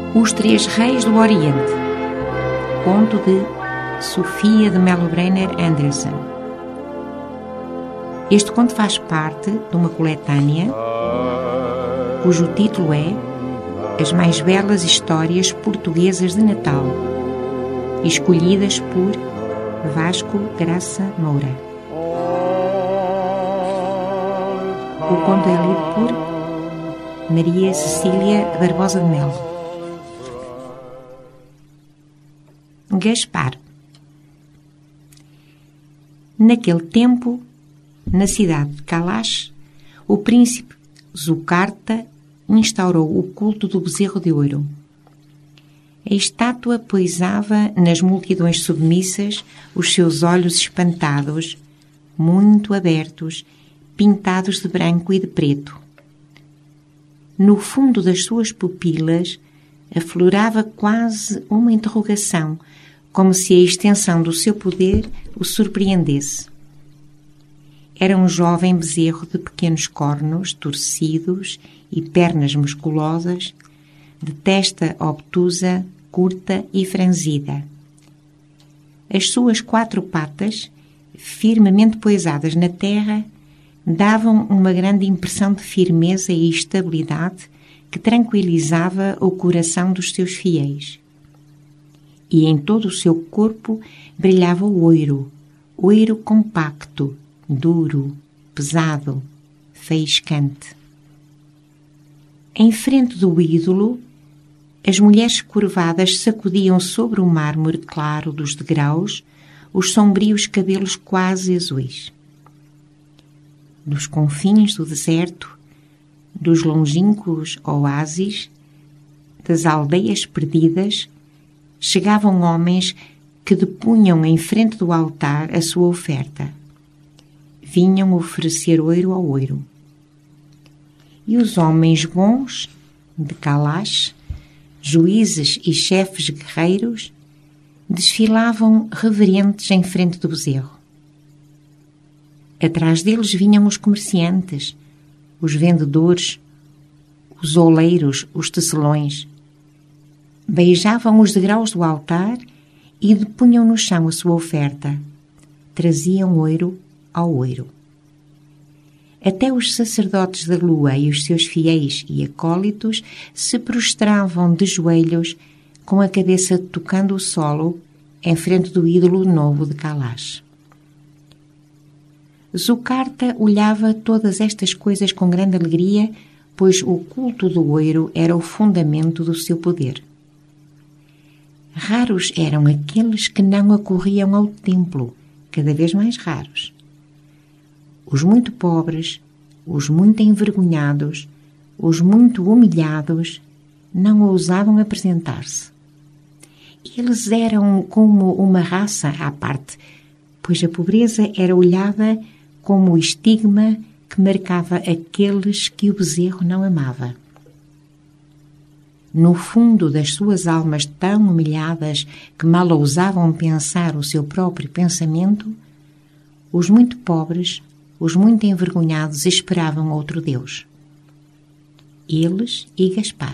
Os Três Reis do Oriente. Conto de Sofia de Mello-Brenner Anderson. Este conto faz parte de uma coletânea cujo título é As Mais Belas Histórias Portuguesas de Natal, escolhidas por Vasco Graça Moura. O conto é lido por Maria Cecília Barbosa de Melo. Gaspar. Naquele tempo, na cidade de Kalash, o príncipe Zucarta instaurou o culto do bezerro de ouro. A estátua poisava nas multidões submissas os seus olhos espantados, muito abertos, pintados de branco e de preto. No fundo das suas pupilas aflorava quase uma interrogação, como se a extensão do seu poder o surpreendesse. Era um jovem bezerro de pequenos cornos torcidos e pernas musculosas, de testa obtusa, curta e franzida. As suas 4 patas, firmemente poisadas na terra, davam uma grande impressão de firmeza e estabilidade que tranquilizava o coração dos seus fiéis. E em todo o seu corpo brilhava o ouro compacto, duro, pesado, faiscante. Em frente do ídolo, as mulheres curvadas sacudiam sobre o mármore claro dos degraus os sombrios cabelos quase azuis. Dos confins do deserto, dos longínquos oásis, das aldeias perdidas, chegavam homens que depunham em frente do altar a sua oferta. Vinham oferecer ouro ao ouro. E os homens bons de Kalash, juízes e chefes guerreiros, desfilavam reverentes em frente do bezerro. Atrás deles vinham os comerciantes, os vendedores, os oleiros, os tecelões. Beijavam os degraus do altar e depunham no chão a sua oferta. Traziam ouro ao ouro. Até os sacerdotes da lua e os seus fiéis e acólitos se prostravam de joelhos, com a cabeça tocando o solo, em frente do ídolo novo de Kalash. Zucarta olhava todas estas coisas com grande alegria, pois o culto do ouro era o fundamento do seu poder. Raros eram aqueles que não acorriam ao templo, cada vez mais raros. Os muito pobres, os muito envergonhados, os muito humilhados, não ousavam apresentar-se. Eles eram como uma raça à parte, pois a pobreza era olhada como o estigma que marcava aqueles que o bezerro não amava. No fundo das suas almas tão humilhadas que mal ousavam pensar o seu próprio pensamento, os muito pobres, os muito envergonhados esperavam outro Deus. Eles e Gaspar.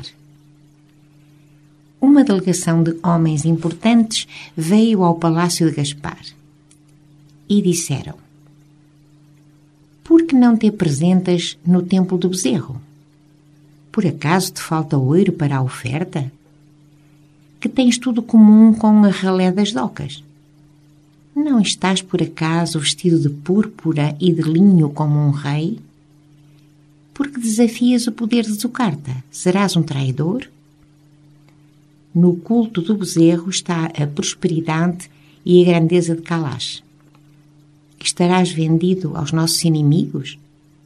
Uma delegação de homens importantes veio ao palácio de Gaspar e disseram: "Por que não te apresentas no templo do bezerro? Por acaso te falta ouro para a oferta? Que tens tudo comum com a ralé das docas? Não estás por acaso vestido de púrpura e de linho como um rei? Porque desafias o poder de Zucarta? Serás um traidor? No culto do bezerro está a prosperidade e a grandeza de Kalash. Estarás vendido aos nossos inimigos?"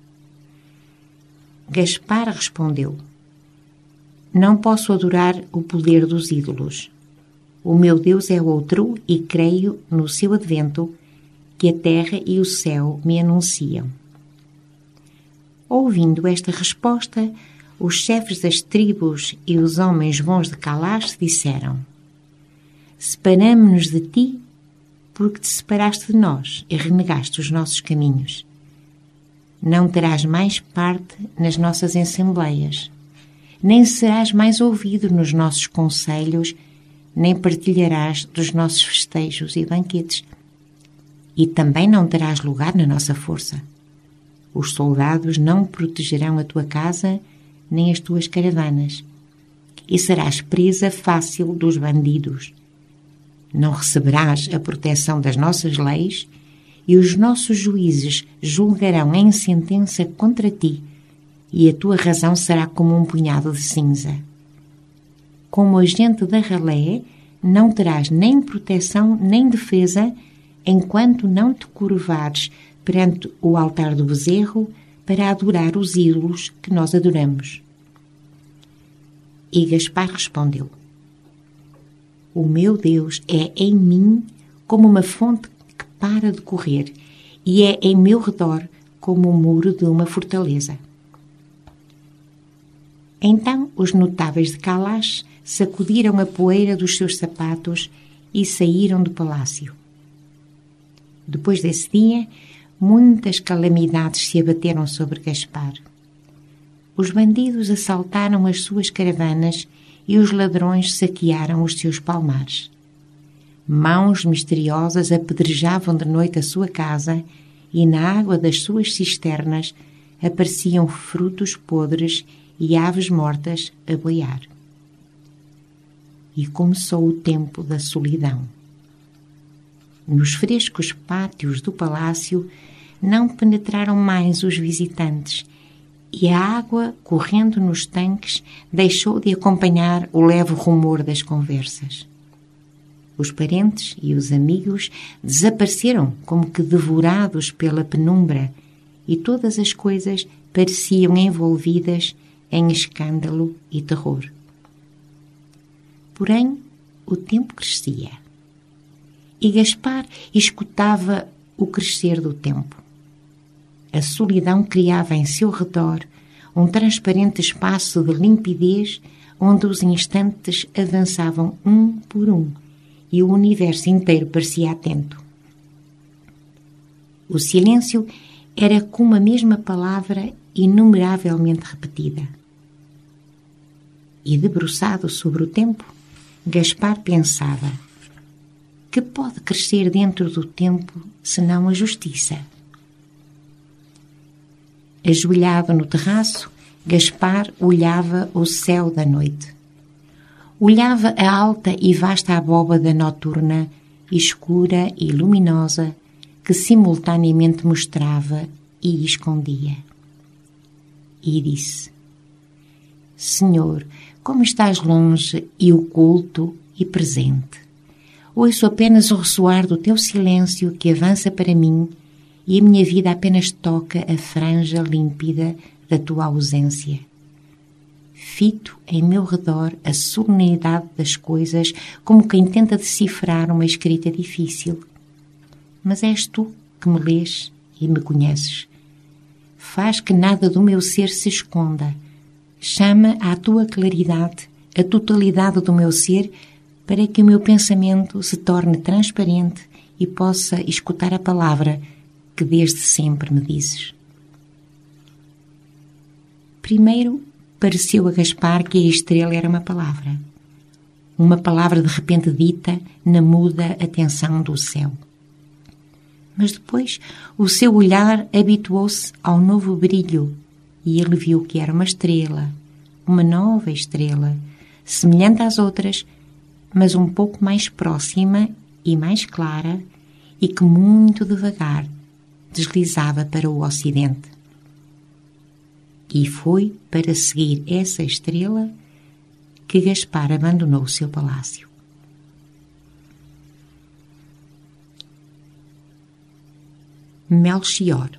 Gaspar respondeu: "Não posso adorar o poder dos ídolos. O meu Deus é outro e creio no seu advento, que a terra e o céu me anunciam." Ouvindo esta resposta, os chefes das tribos e os homens bons de Kalash disseram: "Separamo-nos de ti, porque te separaste de nós e renegaste os nossos caminhos. Não terás mais parte nas nossas assembleias. nem serás mais ouvido nos nossos conselhos, nem partilharás dos nossos festejos e banquetes. E também não terás lugar na nossa força. Os soldados não protegerão a tua casa, nem as tuas caravanas, e serás presa fácil dos bandidos. Não receberás a proteção das nossas leis, e os nossos juízes julgarão em sentença contra ti, e a tua razão será como um punhado de cinza. Como agente da ralé, não terás nem proteção nem defesa, enquanto não te curvares perante o altar do bezerro para adorar os ídolos que nós adoramos. E Gaspar respondeu: O meu Deus é em mim como uma fonte que para de correr, e é em meu redor como o muro de uma fortaleza. Então os notáveis de Calache sacudiram a poeira dos seus sapatos e saíram do palácio. Depois desse dia, muitas calamidades se abateram sobre Gaspar. Os bandidos assaltaram as suas caravanas e os ladrões saquearam os seus palmares. Mãos misteriosas apedrejavam de noite a sua casa e na água das suas cisternas apareciam frutos podres e aves mortas a boiar. E começou o tempo da solidão. Nos frescos pátios do palácio não penetraram mais os visitantes e a água, correndo nos tanques, deixou de acompanhar o leve rumor das conversas. Os parentes e os amigos desapareceram como que devorados pela penumbra e todas as coisas pareciam envolvidas em escândalo e terror. Porém, o tempo crescia e Gaspar escutava o crescer do tempo. A solidão criava em seu redor um transparente espaço de limpidez onde os instantes avançavam um por um e o universo inteiro parecia atento. O silêncio era como a mesma palavra inumeravelmente repetida. E debruçado sobre o tempo, Gaspar pensava: que pode crescer dentro do tempo senão a justiça? Ajoelhado no terraço, Gaspar olhava o céu da noite. Olhava a alta e vasta abóbada noturna, escura e luminosa, que simultaneamente mostrava e escondia. E disse: Senhor, como estás longe e oculto e presente. Ouço apenas o ressoar do teu silêncio que avança para mim e a minha vida apenas toca a franja límpida da tua ausência. Fito em meu redor a solenidade das coisas como quem tenta decifrar uma escrita difícil. Mas és tu que me lês e me conheces. Faz que nada do meu ser se esconda. Chama à tua claridade a totalidade do meu ser para que o meu pensamento se torne transparente e possa escutar a palavra que desde sempre me dizes. Primeiro, pareceu a Gaspar que a estrela era uma palavra de repente dita na muda atenção do céu. Mas depois o seu olhar habituou-se ao novo brilho e ele viu que era uma nova estrela, semelhante às outras, mas um pouco mais próxima e mais clara e que muito devagar deslizava para o ocidente. E foi para seguir essa estrela que Gaspar abandonou o seu palácio. Melchior.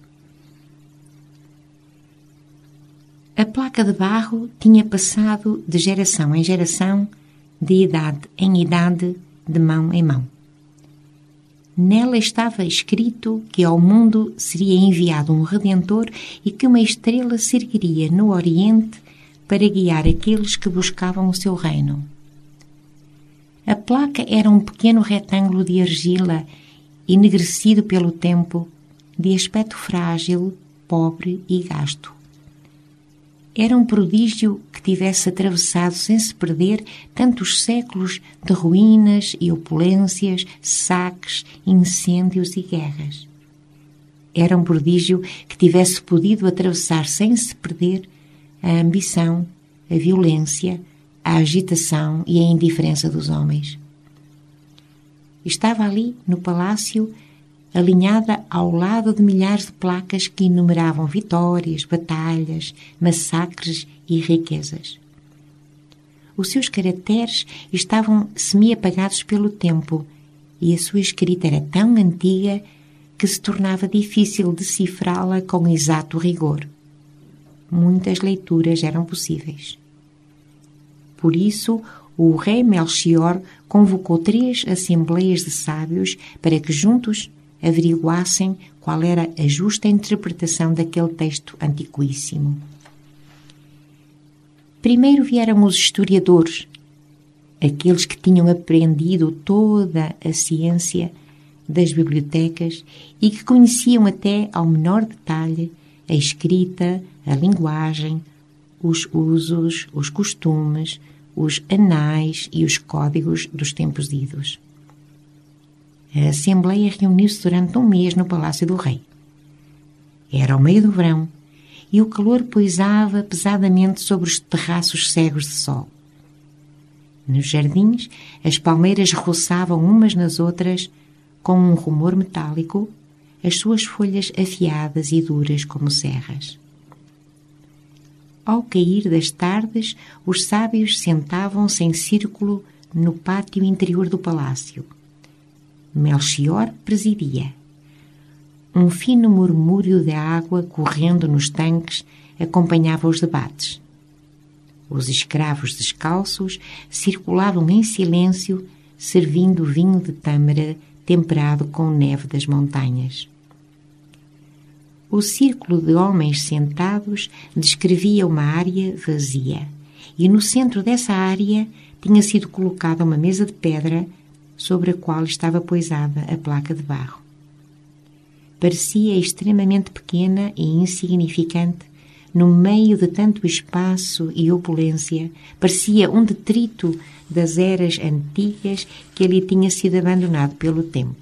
A placa de barro tinha passado de geração em geração, de idade em idade, de mão em mão. Nela estava escrito que ao mundo seria enviado um Redentor e que uma estrela se ergueria no Oriente para guiar aqueles que buscavam o seu reino. A placa era um pequeno retângulo de argila, enegrecido pelo tempo, de aspecto frágil, pobre e gasto. Era um prodígio que tivesse atravessado sem se perder tantos séculos de ruínas e opulências, saques, incêndios e guerras. Era um prodígio que tivesse podido atravessar sem se perder a ambição, a violência, a agitação e a indiferença dos homens. Estava ali, no palácio, alinhada ao lado de milhares de placas que enumeravam vitórias, batalhas, massacres e riquezas. Os seus caracteres estavam semi-apagados pelo tempo e a sua escrita era tão antiga que se tornava difícil decifrá-la com exato rigor. Muitas leituras eram possíveis. Por isso, o rei Melchior convocou 3 assembleias de sábios para que juntos averiguassem qual era a justa interpretação daquele texto antiquíssimo. Primeiro vieram os historiadores, aqueles que tinham aprendido toda a ciência das bibliotecas e que conheciam até ao menor detalhe a escrita, a linguagem, os usos, os costumes, os anais e os códigos dos tempos idos. A Assembleia reuniu-se durante um mês no Palácio do Rei. Era o meio do verão e o calor poisava pesadamente sobre os terraços cegos de sol. Nos jardins, as palmeiras roçavam umas nas outras com um rumor metálico, as suas folhas afiadas e duras como serras. Ao cair das tardes, os sábios sentavam-se em círculo no pátio interior do palácio. Melchior presidia. Um fino murmúrio de água correndo nos tanques acompanhava os debates. Os escravos descalços circulavam em silêncio, servindo vinho de tâmara temperado com neve das montanhas. O círculo de homens sentados descrevia uma área vazia, e no centro dessa área tinha sido colocada uma mesa de pedra sobre a qual estava poisada a placa de barro. Parecia extremamente pequena e insignificante no meio de tanto espaço e opulência, parecia um detrito das eras antigas que ali tinha sido abandonado pelo tempo.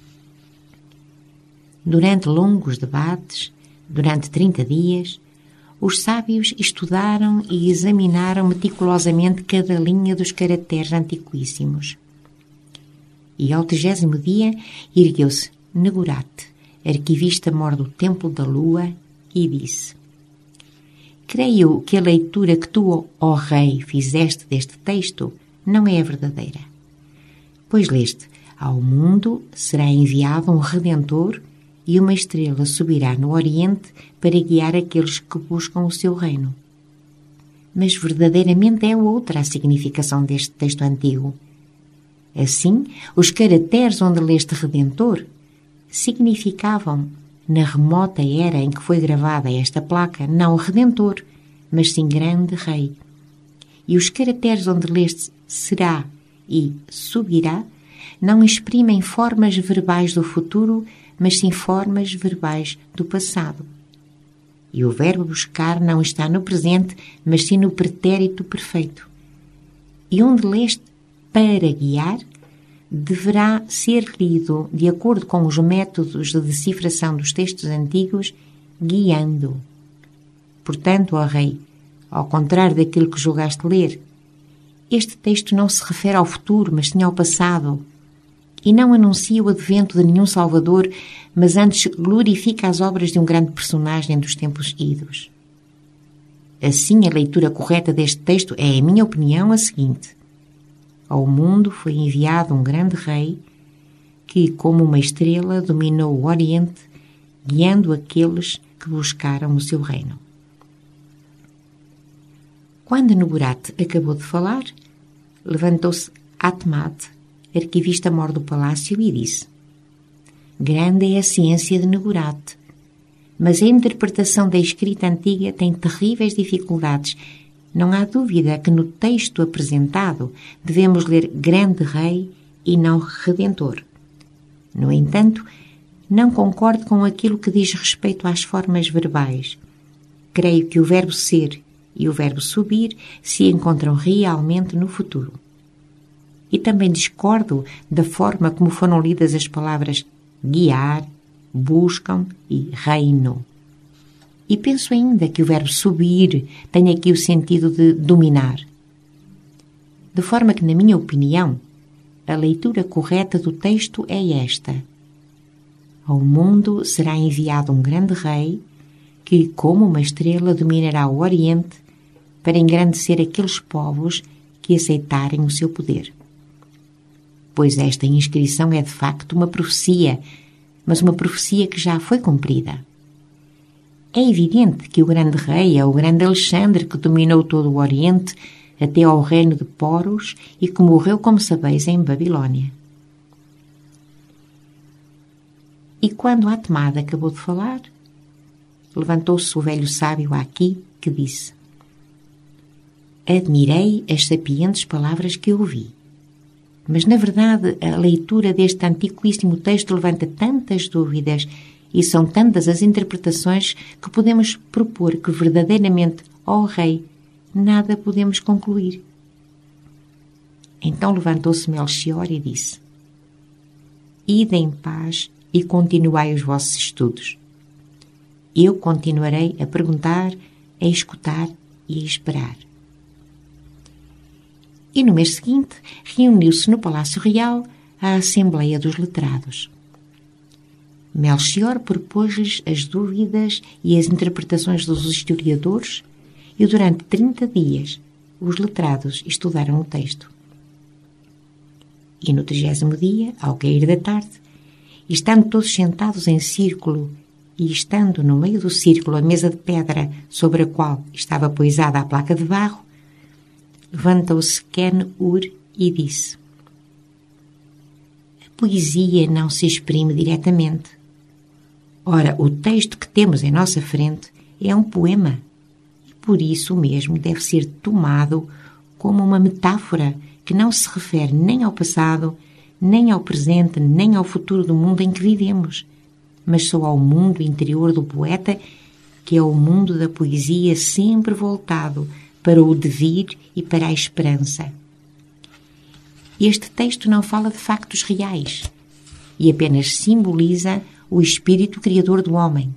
Durante longos debates, durante 30 dias, os sábios estudaram e examinaram meticulosamente cada linha dos caracteres antiquíssimos. E ao 30º dia ergueu-se Negurat, arquivista-mor do Templo da Lua, e disse: Creio que a leitura que tu, ó rei, fizeste deste texto não é a verdadeira. Pois leste: ao mundo será enviado um Redentor e uma estrela subirá no Oriente para guiar aqueles que buscam o seu reino. Mas verdadeiramente é outra a significação deste texto antigo. Assim, os caracteres onde leste Redentor significavam, na remota era em que foi gravada esta placa, não Redentor, mas sim Grande Rei. E os caracteres onde leste será e subirá não exprimem formas verbais do futuro, mas sim formas verbais do passado. E o verbo buscar não está no presente, mas sim no pretérito perfeito. E onde leste para guiar, deverá ser lido, de acordo com os métodos de decifração dos textos antigos, guiando. Portanto, ó rei, ao contrário daquilo que julgaste ler, este texto não se refere ao futuro, mas sim ao passado, e não anuncia o advento de nenhum Salvador, mas antes glorifica as obras de um grande personagem dos tempos idos. Assim, a leitura correta deste texto é, em minha opinião, a seguinte: ao mundo foi enviado um grande rei que, como uma estrela, dominou o Oriente, guiando aqueles que buscaram o seu reino. Quando Negurat acabou de falar, levantou-se Atmad, arquivista-mor do palácio, e disse: Grande é a ciência de Negurat, mas a interpretação da escrita antiga tem terríveis dificuldades. Não há dúvida que no texto apresentado devemos ler Grande Rei e não Redentor. No entanto, não concordo com aquilo que diz respeito às formas verbais. Creio que o verbo ser e o verbo subir se encontram realmente no futuro. E também discordo da forma como foram lidas as palavras guiar, buscam e reino. E penso ainda que o verbo subir tem aqui o sentido de dominar. De forma que, na minha opinião, a leitura correta do texto é esta: ao mundo será enviado um grande rei que, como uma estrela, dominará o Oriente para engrandecer aqueles povos que aceitarem o seu poder. Pois esta inscrição é de facto uma profecia, mas uma profecia que já foi cumprida. É evidente que o grande rei é o grande Alexandre que dominou todo o Oriente até ao reino de Poros e que morreu, como sabeis, em Babilónia. E quando a tomada acabou de falar, levantou-se o velho sábio aqui que disse: admirei as sapientes palavras que ouvi. Mas, na verdade, a leitura deste antiquíssimo texto levanta tantas dúvidas e são tantas as interpretações que podemos propor que verdadeiramente, ó rei, nada podemos concluir. Então levantou-se Melchior e disse: ide em paz e continuai os vossos estudos. Eu continuarei a perguntar, a escutar e a esperar. E no mês seguinte reuniu-se no Palácio Real a Assembleia dos Letrados. Melchior propôs-lhes as dúvidas e as interpretações dos historiadores e durante 30 dias os letrados estudaram o texto. E no 30º dia, ao cair da tarde, estando todos sentados em círculo e estando no meio do círculo a mesa de pedra sobre a qual estava poisada a placa de barro, levantou-se Ken-Ur e disse: a poesia não se exprime diretamente. Ora, o texto que temos em nossa frente é um poema e por isso mesmo deve ser tomado como uma metáfora que não se refere nem ao passado, nem ao presente, nem ao futuro do mundo em que vivemos, mas só ao mundo interior do poeta, que é o mundo da poesia sempre voltado para o devir e para a esperança. Este texto não fala de factos reais e apenas simboliza o espírito criador do homem.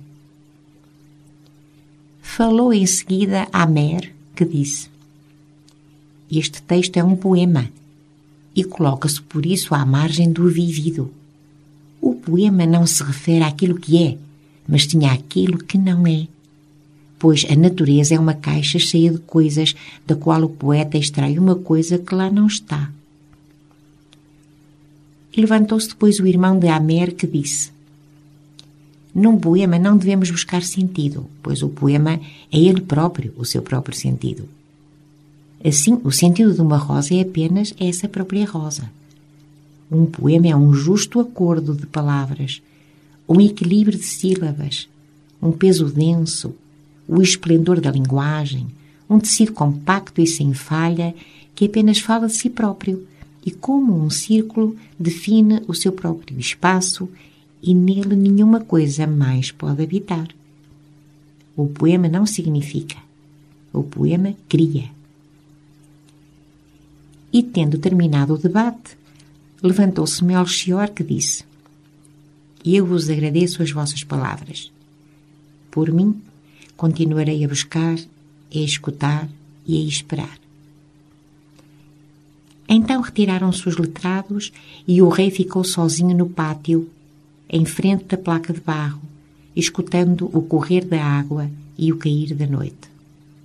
Falou em seguida Amer, que disse: este texto é um poema e coloca-se por isso à margem do vivido. O poema não se refere àquilo que é, mas sim àquilo que não é. Pois a natureza é uma caixa cheia de coisas, da qual o poeta extrai uma coisa que lá não está. E levantou-se depois o irmão de Amer, que disse: num poema não devemos buscar sentido, pois o poema é ele próprio, o seu próprio sentido. Assim, o sentido de uma rosa é apenas essa própria rosa. Um poema é um justo acordo de palavras, um equilíbrio de sílabas, um peso denso, o esplendor da linguagem, um tecido compacto e sem falha que apenas fala de si próprio e, como um círculo, define o seu próprio espaço e nele nenhuma coisa mais pode habitar. O poema não significa, o poema cria. E, tendo terminado o debate, levantou-se Melchior, que disse: eu vos agradeço as vossas palavras. Por mim, continuarei a buscar, a escutar e a esperar. Então retiraram-se os letrados e o rei ficou sozinho no pátio, em frente da placa de barro, escutando o correr da água e o cair da noite.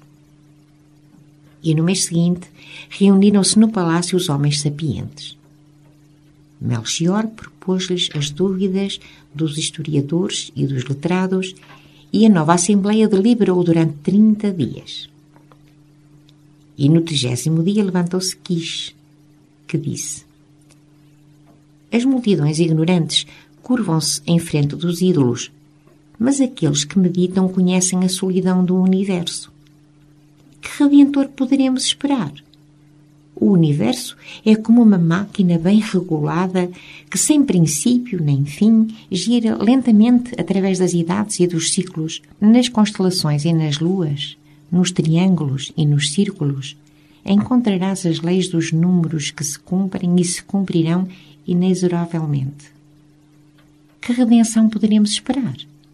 E no mês seguinte reuniram-se no palácio os homens sapientes. Melchior propôs-lhes as dúvidas dos historiadores e dos letrados e a nova Assembleia deliberou durante 30 dias. E no 30º dia levantou-se Quish, que disse: as multidões ignorantes curvam-se em frente dos ídolos, mas aqueles que meditam conhecem a solidão do universo. Que redentor poderemos esperar? O universo é como uma máquina bem regulada que, sem princípio nem fim, gira lentamente através das idades e dos ciclos, nas constelações e nas luas, nos triângulos e nos círculos, encontrarás as leis dos números que se cumprem e se cumprirão inexoravelmente. Que redenção poderemos esperar?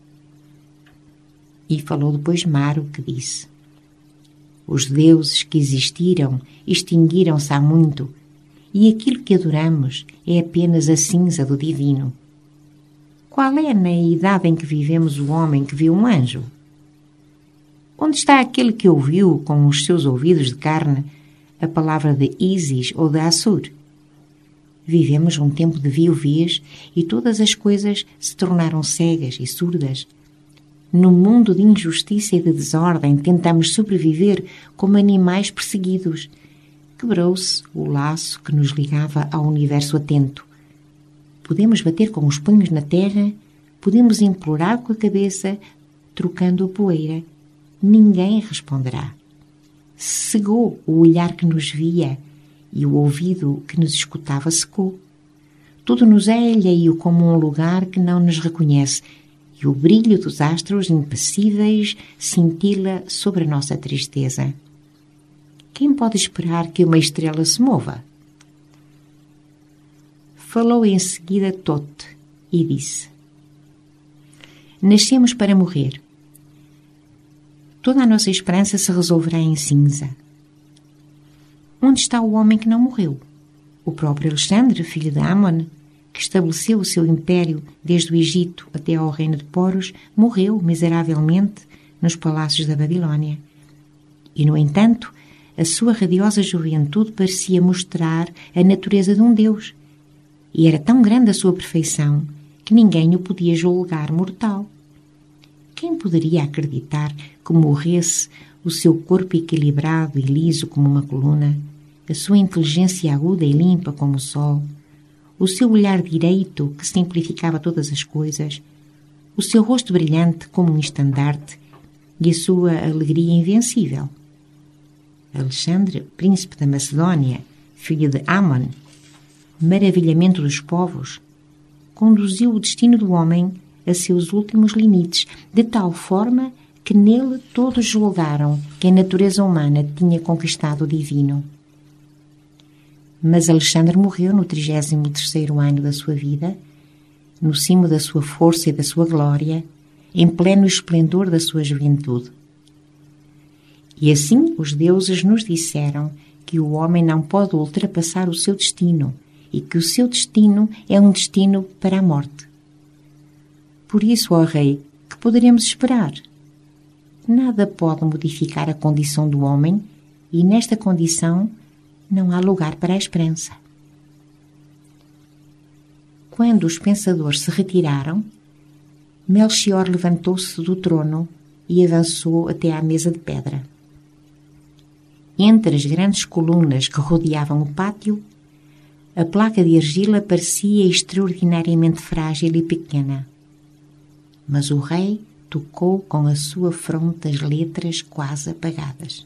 E falou depois Maro, que disse: os deuses que existiram extinguiram-se há muito, e aquilo que adoramos é apenas a cinza do divino. Qual é, na idade em que vivemos, o homem que viu um anjo? Onde está aquele que ouviu, com os seus ouvidos de carne, a palavra de Ísis ou de Assur? Vivemos um tempo de viuvez e todas as coisas se tornaram cegas e surdas. No mundo de injustiça e de desordem, tentamos sobreviver como animais perseguidos. Quebrou-se o laço que nos ligava ao universo atento. Podemos bater com os punhos na terra, podemos implorar com a cabeça, trocando a poeira. Ninguém responderá. Cegou o olhar que nos via e o ouvido que nos escutava secou. Tudo nos é alheio como um lugar que não nos reconhece, e o brilho dos astros impassíveis cintila sobre a nossa tristeza. Quem pode esperar que uma estrela se mova? Falou em seguida Thoth e disse: nascemos para morrer. Toda a nossa esperança se resolverá em cinza. Onde está o homem que não morreu? O próprio Alexandre, filho de Amon, que estabeleceu o seu império desde o Egito até ao reino de Poros, morreu miseravelmente nos palácios da Babilônia. E, no entanto, a sua radiosa juventude parecia mostrar a natureza de um deus, e era tão grande a sua perfeição que ninguém o podia julgar mortal. Quem poderia acreditar que morresse o seu corpo equilibrado e liso como uma coluna, a sua inteligência aguda e limpa como o sol, o seu olhar direito que simplificava todas as coisas, o seu rosto brilhante como um estandarte e a sua alegria invencível? Alexandre, príncipe da Macedônia, filho de Amon, maravilhamento dos povos, conduziu o destino do homem a seus últimos limites, de tal forma que nele todos julgaram que a natureza humana tinha conquistado o divino. Mas Alexandre morreu no 33º ano da sua vida, no cimo da sua força e da sua glória, em pleno esplendor da sua juventude. E assim os deuses nos disseram que o homem não pode ultrapassar o seu destino e que o seu destino é um destino para a morte. Por isso, ó Rei, que poderemos esperar? Nada pode modificar a condição do homem e, nesta condição, não há lugar para a esperança. Quando os pensadores se retiraram, Melchior levantou-se do trono e avançou até à mesa de pedra. Entre as grandes colunas que rodeavam o pátio, a placa de argila parecia extraordinariamente frágil e pequena. Mas o rei tocou com a sua fronte as letras quase apagadas.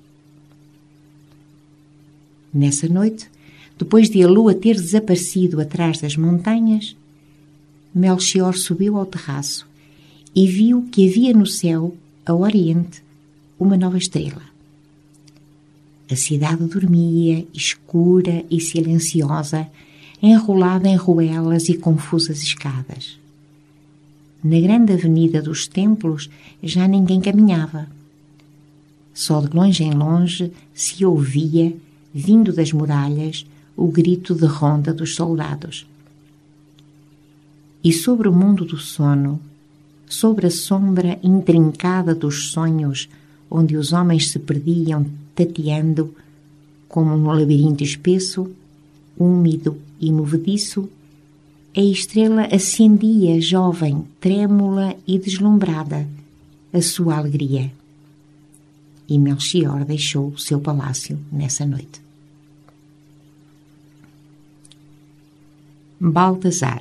Nessa noite, depois de a lua ter desaparecido atrás das montanhas, Melchior subiu ao terraço e viu que havia no céu, a oriente, uma nova estrela. A cidade dormia, escura e silenciosa, enrolada em ruelas e confusas escadas. Na grande avenida dos templos já ninguém caminhava. Só de longe em longe se ouvia, vindo das muralhas, o grito de ronda dos soldados. E sobre o mundo do sono, sobre a sombra intrincada dos sonhos, onde os homens se perdiam tateando como um labirinto espesso, úmido e movediço, a estrela acendia jovem, trêmula e deslumbrada, a sua alegria. E Melchior deixou o seu palácio nessa noite. Baltazar.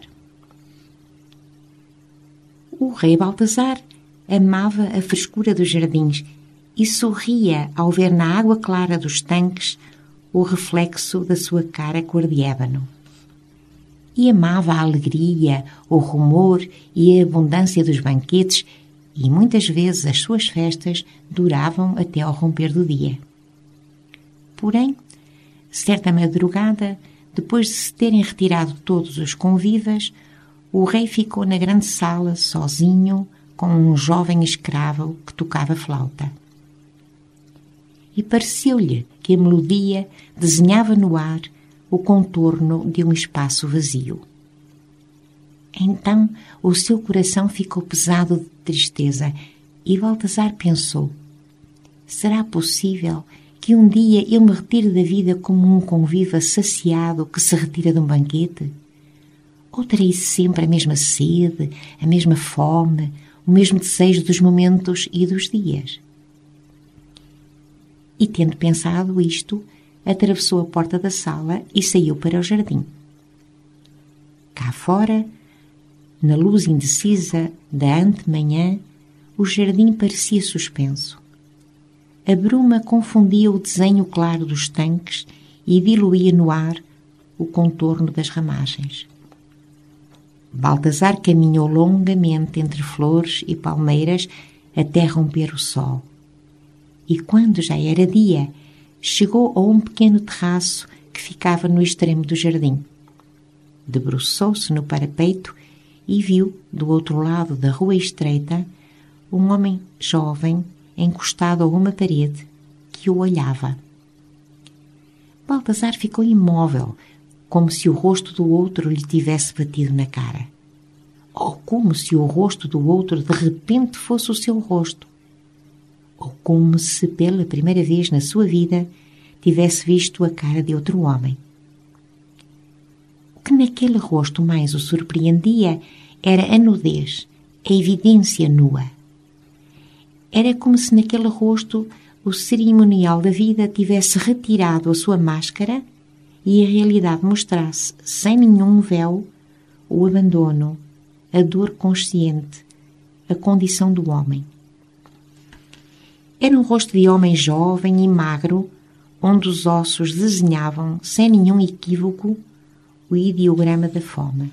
O rei Baltazar amava a frescura dos jardins e sorria ao ver na água clara dos tanques o reflexo da sua cara cor de ébano. E amava a alegria, o rumor e a abundância dos banquetes e muitas vezes as suas festas duravam até ao romper do dia. Porém, certa madrugada, depois de se terem retirado todos os convivas, o rei ficou na grande sala sozinho com um jovem escravo que tocava flauta. E pareceu-lhe que a melodia desenhava no ar o contorno de um espaço vazio. Então o seu coração ficou pesado de tristeza e Baltasar pensou: será possível que um dia eu me retire da vida como um conviva saciado que se retira de um banquete? Ou terei sempre a mesma sede, a mesma fome, o mesmo desejo dos momentos e dos dias? E tendo pensado isto, atravessou a porta da sala e saiu para o jardim. Cá fora, na luz indecisa da antemanhã, o jardim parecia suspenso. A bruma confundia o desenho claro dos tanques e diluía no ar o contorno das ramagens. Baltasar caminhou longamente entre flores e palmeiras até romper o sol. E quando já era dia, chegou a um pequeno terraço que ficava no extremo do jardim. Debruçou-se no parapeito e viu, do outro lado da rua estreita, um homem jovem encostado a uma parede que o olhava. Baltasar ficou imóvel, como se o rosto do outro lhe tivesse batido na cara. Ou como se o rosto do outro de repente fosse o seu rosto. Ou como se pela primeira vez na sua vida tivesse visto a cara de outro homem. O que naquele rosto mais o surpreendia era a nudez, a evidência nua. Era como se naquele rosto o cerimonial da vida tivesse retirado a sua máscara e a realidade mostrasse, sem nenhum véu, o abandono, a dor consciente, a condição do homem. Era um rosto de homem jovem e magro, onde os ossos desenhavam, sem nenhum equívoco, o ideograma da fome.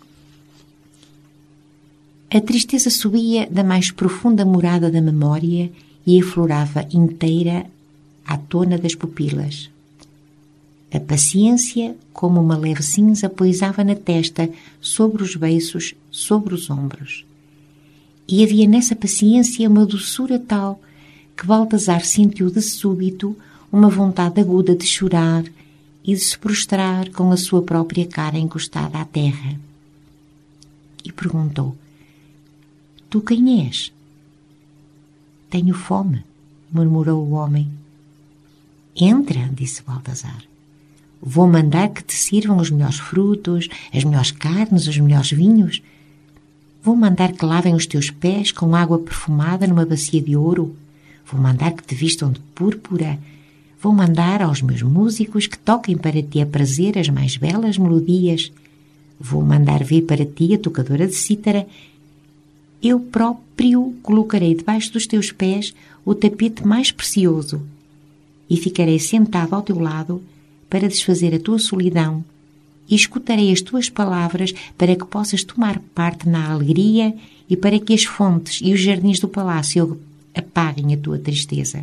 A tristeza subia da mais profunda morada da memória e aflorava inteira à tona das pupilas. A paciência, como uma leve cinza, poisava na testa, sobre os beiços, sobre os ombros. E havia nessa paciência uma doçura tal que Baltasar sentiu de súbito uma vontade aguda de chorar e de se prostrar com a sua própria cara encostada à terra. E perguntou: Tu quem és? Tenho fome, murmurou o homem. Entra, disse Baltasar. Vou mandar que te sirvam os melhores frutos, as melhores carnes, os melhores vinhos. Vou mandar que lavem os teus pés com água perfumada numa bacia de ouro. Vou mandar que te vistam de púrpura. Vou mandar aos meus músicos que toquem para ti a prazer as mais belas melodias. Vou mandar vir para ti a tocadora de cítara. Eu próprio colocarei debaixo dos teus pés o tapete mais precioso e ficarei sentado ao teu lado para desfazer a tua solidão e escutarei as tuas palavras para que possas tomar parte na alegria e para que as fontes e os jardins do palácio apaguem a tua tristeza.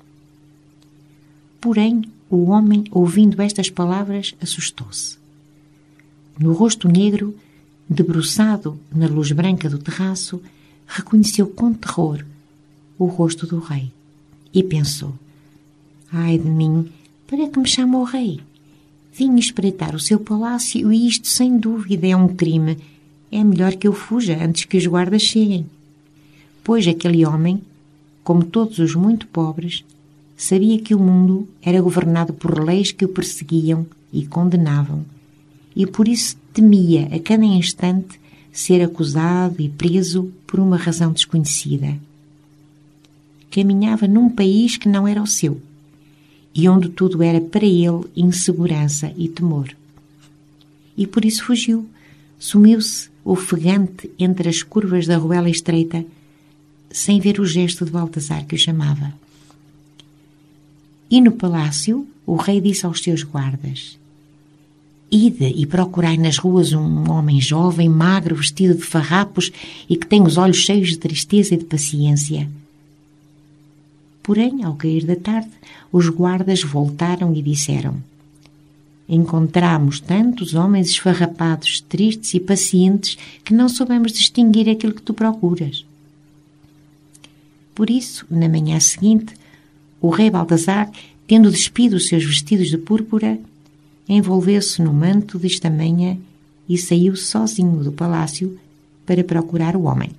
Porém, o homem, ouvindo estas palavras, assustou-se. No rosto negro, debruçado na luz branca do terraço, reconheceu com terror o rosto do rei e pensou: ai de mim, para que me chama o rei? Vim espreitar o seu palácio e isto, sem dúvida, é um crime. É melhor que eu fuja antes que os guardas cheguem. Pois aquele homem, como todos os muito pobres, sabia que o mundo era governado por leis que o perseguiam e condenavam, e por isso temia a cada instante ser acusado e preso por uma razão desconhecida. Caminhava num país que não era o seu, e onde tudo era para ele insegurança e temor. E por isso fugiu, sumiu-se ofegante entre as curvas da ruela estreita, sem ver o gesto de Baltasar que o chamava. E no palácio, o rei disse aos seus guardas: Ide e procurai nas ruas um homem jovem, magro, vestido de farrapos e que tem os olhos cheios de tristeza e de paciência. Porém, ao cair da tarde, os guardas voltaram e disseram: encontramos tantos homens esfarrapados, tristes e pacientes que não soubemos distinguir aquilo que tu procuras. Por isso, na manhã seguinte, o rei Baltasar, tendo despido os seus vestidos de púrpura, envolveu-se no manto de estamanha e saiu sozinho do palácio para procurar o homem.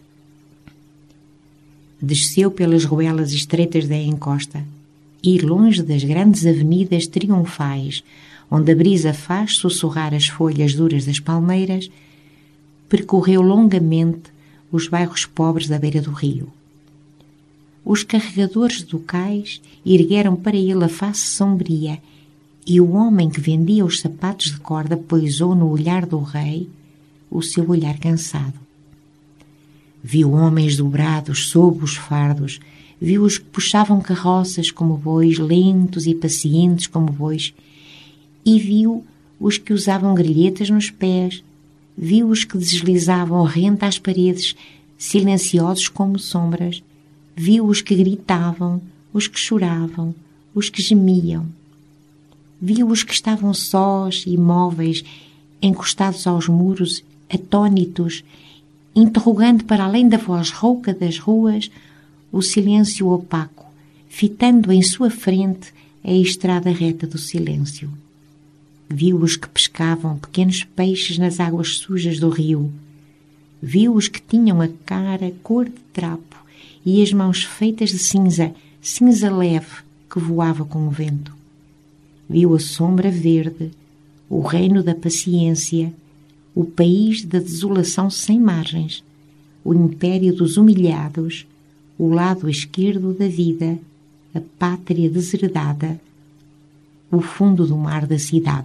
Desceu pelas ruelas estreitas da encosta e, longe das grandes avenidas triunfais, onde a brisa faz sussurrar as folhas duras das palmeiras, percorreu longamente os bairros pobres da beira do rio. Os carregadores do cais ergueram para ele a face sombria e o homem que vendia os sapatos de corda poisou no olhar do rei o seu olhar cansado. Viu homens dobrados sob os fardos, viu os que puxavam carroças como bois, lentos e pacientes como bois, e viu os que usavam grelhetas nos pés, viu os que deslizavam rente às paredes, silenciosos como sombras, viu os que gritavam, os que choravam, os que gemiam. Viu os que estavam sós, imóveis, encostados aos muros, atônitos, interrogando para além da voz rouca das ruas o silêncio opaco, fitando em sua frente a estrada reta do silêncio. Viu os que pescavam pequenos peixes nas águas sujas do rio. Viu os que tinham a cara cor de trapo e as mãos feitas de cinza, cinza leve que voava com o vento. Viu a sombra verde, o reino da paciência, o país da desolação sem margens, o império dos humilhados, o lado esquerdo da vida, a pátria deserdada, o fundo do mar da cidade.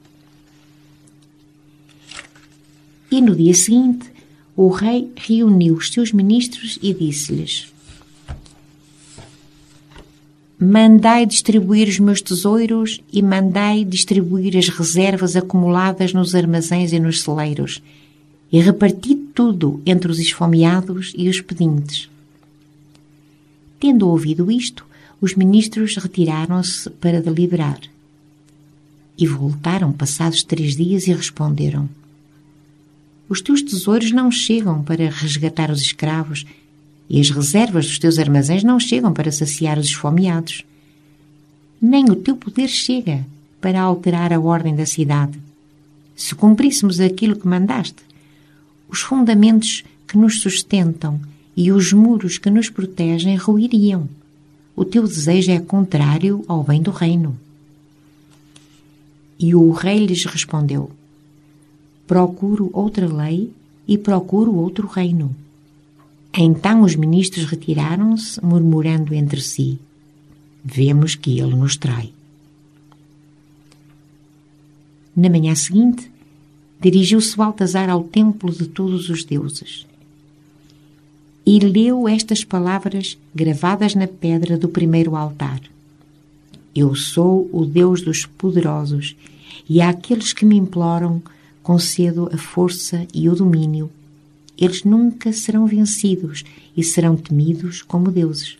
E no dia seguinte, o rei reuniu os seus ministros e disse-lhes: mandai distribuir os meus tesouros e mandai distribuir as reservas acumuladas nos armazéns e nos celeiros, e reparti tudo entre os esfomeados e os pedintes. Tendo ouvido isto, os ministros retiraram-se para deliberar. E voltaram passados 3 dias e responderam: os teus tesouros não chegam para resgatar os escravos, e as reservas dos teus armazéns não chegam para saciar os esfomeados. Nem o teu poder chega para alterar a ordem da cidade. Se cumpríssemos aquilo que mandaste, os fundamentos que nos sustentam e os muros que nos protegem ruiriam. O teu desejo é contrário ao bem do reino. E o rei lhes respondeu: procuro outra lei e procuro outro reino. Então os ministros retiraram-se, murmurando entre si: vemos que ele nos trai. Na manhã seguinte, dirigiu-se Baltasar ao templo de todos os deuses e leu estas palavras gravadas na pedra do primeiro altar: eu sou o Deus dos poderosos, e àqueles que me imploram concedo a força e o domínio. Eles nunca serão vencidos e serão temidos como deuses.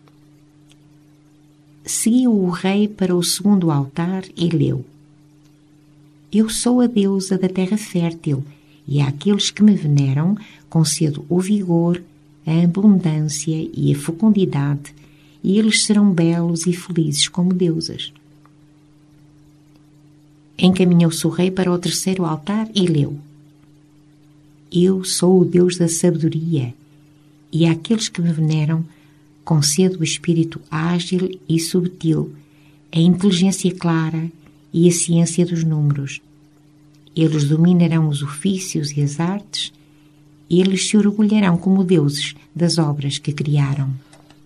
Seguiu o rei para o segundo altar e leu: eu sou a deusa da terra fértil, e àqueles que me veneram concedo o vigor, a abundância e a fecundidade, e eles serão belos e felizes como deusas. Encaminhou-se o rei para o terceiro altar e leu: eu sou o Deus da sabedoria, e àqueles que me veneram concedo o espírito ágil e subtil, a inteligência clara e a ciência dos números. Eles dominarão os ofícios e as artes, e eles se orgulharão como deuses das obras que criaram.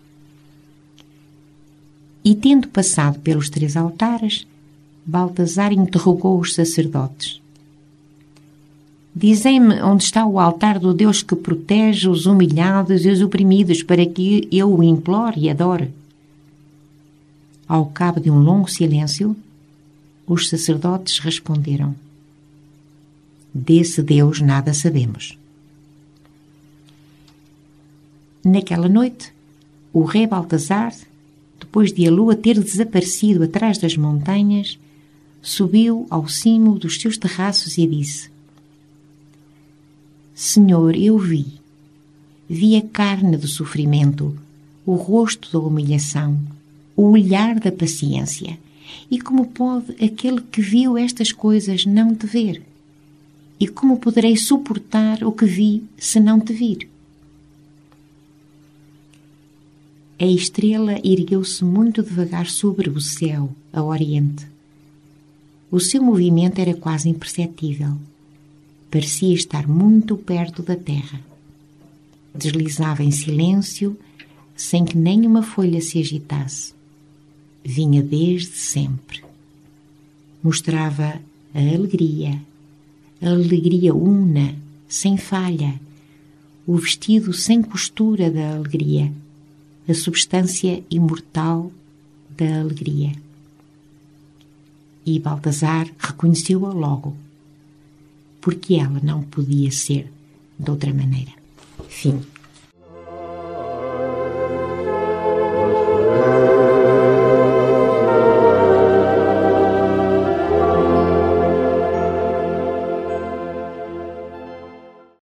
E tendo passado pelos 3 altares, Baltasar interrogou os sacerdotes: dizem-me onde está o altar do Deus que protege os humilhados e os oprimidos, para que eu o implore e adore. Ao cabo de um longo silêncio, Os sacerdotes responderam: desse Deus nada sabemos. Naquela noite, o rei Baltasar, depois de a lua ter desaparecido atrás das montanhas, subiu ao cimo dos seus terraços e disse: Senhor, eu vi a carne do sofrimento, o rosto da humilhação, o olhar da paciência. E como pode aquele que viu estas coisas não te ver? E como poderei suportar o que vi se não te vir? A estrela ergueu-se muito devagar sobre o céu, a oriente. O seu movimento era quase imperceptível. Parecia estar muito perto da terra. Deslizava em silêncio, sem que nenhuma folha se agitasse. Vinha desde sempre. Mostrava a alegria una, sem falha, o vestido sem costura da alegria, a substância imortal da alegria. E Baltasar reconheceu-a logo, porque ela não podia ser de outra maneira. Fim.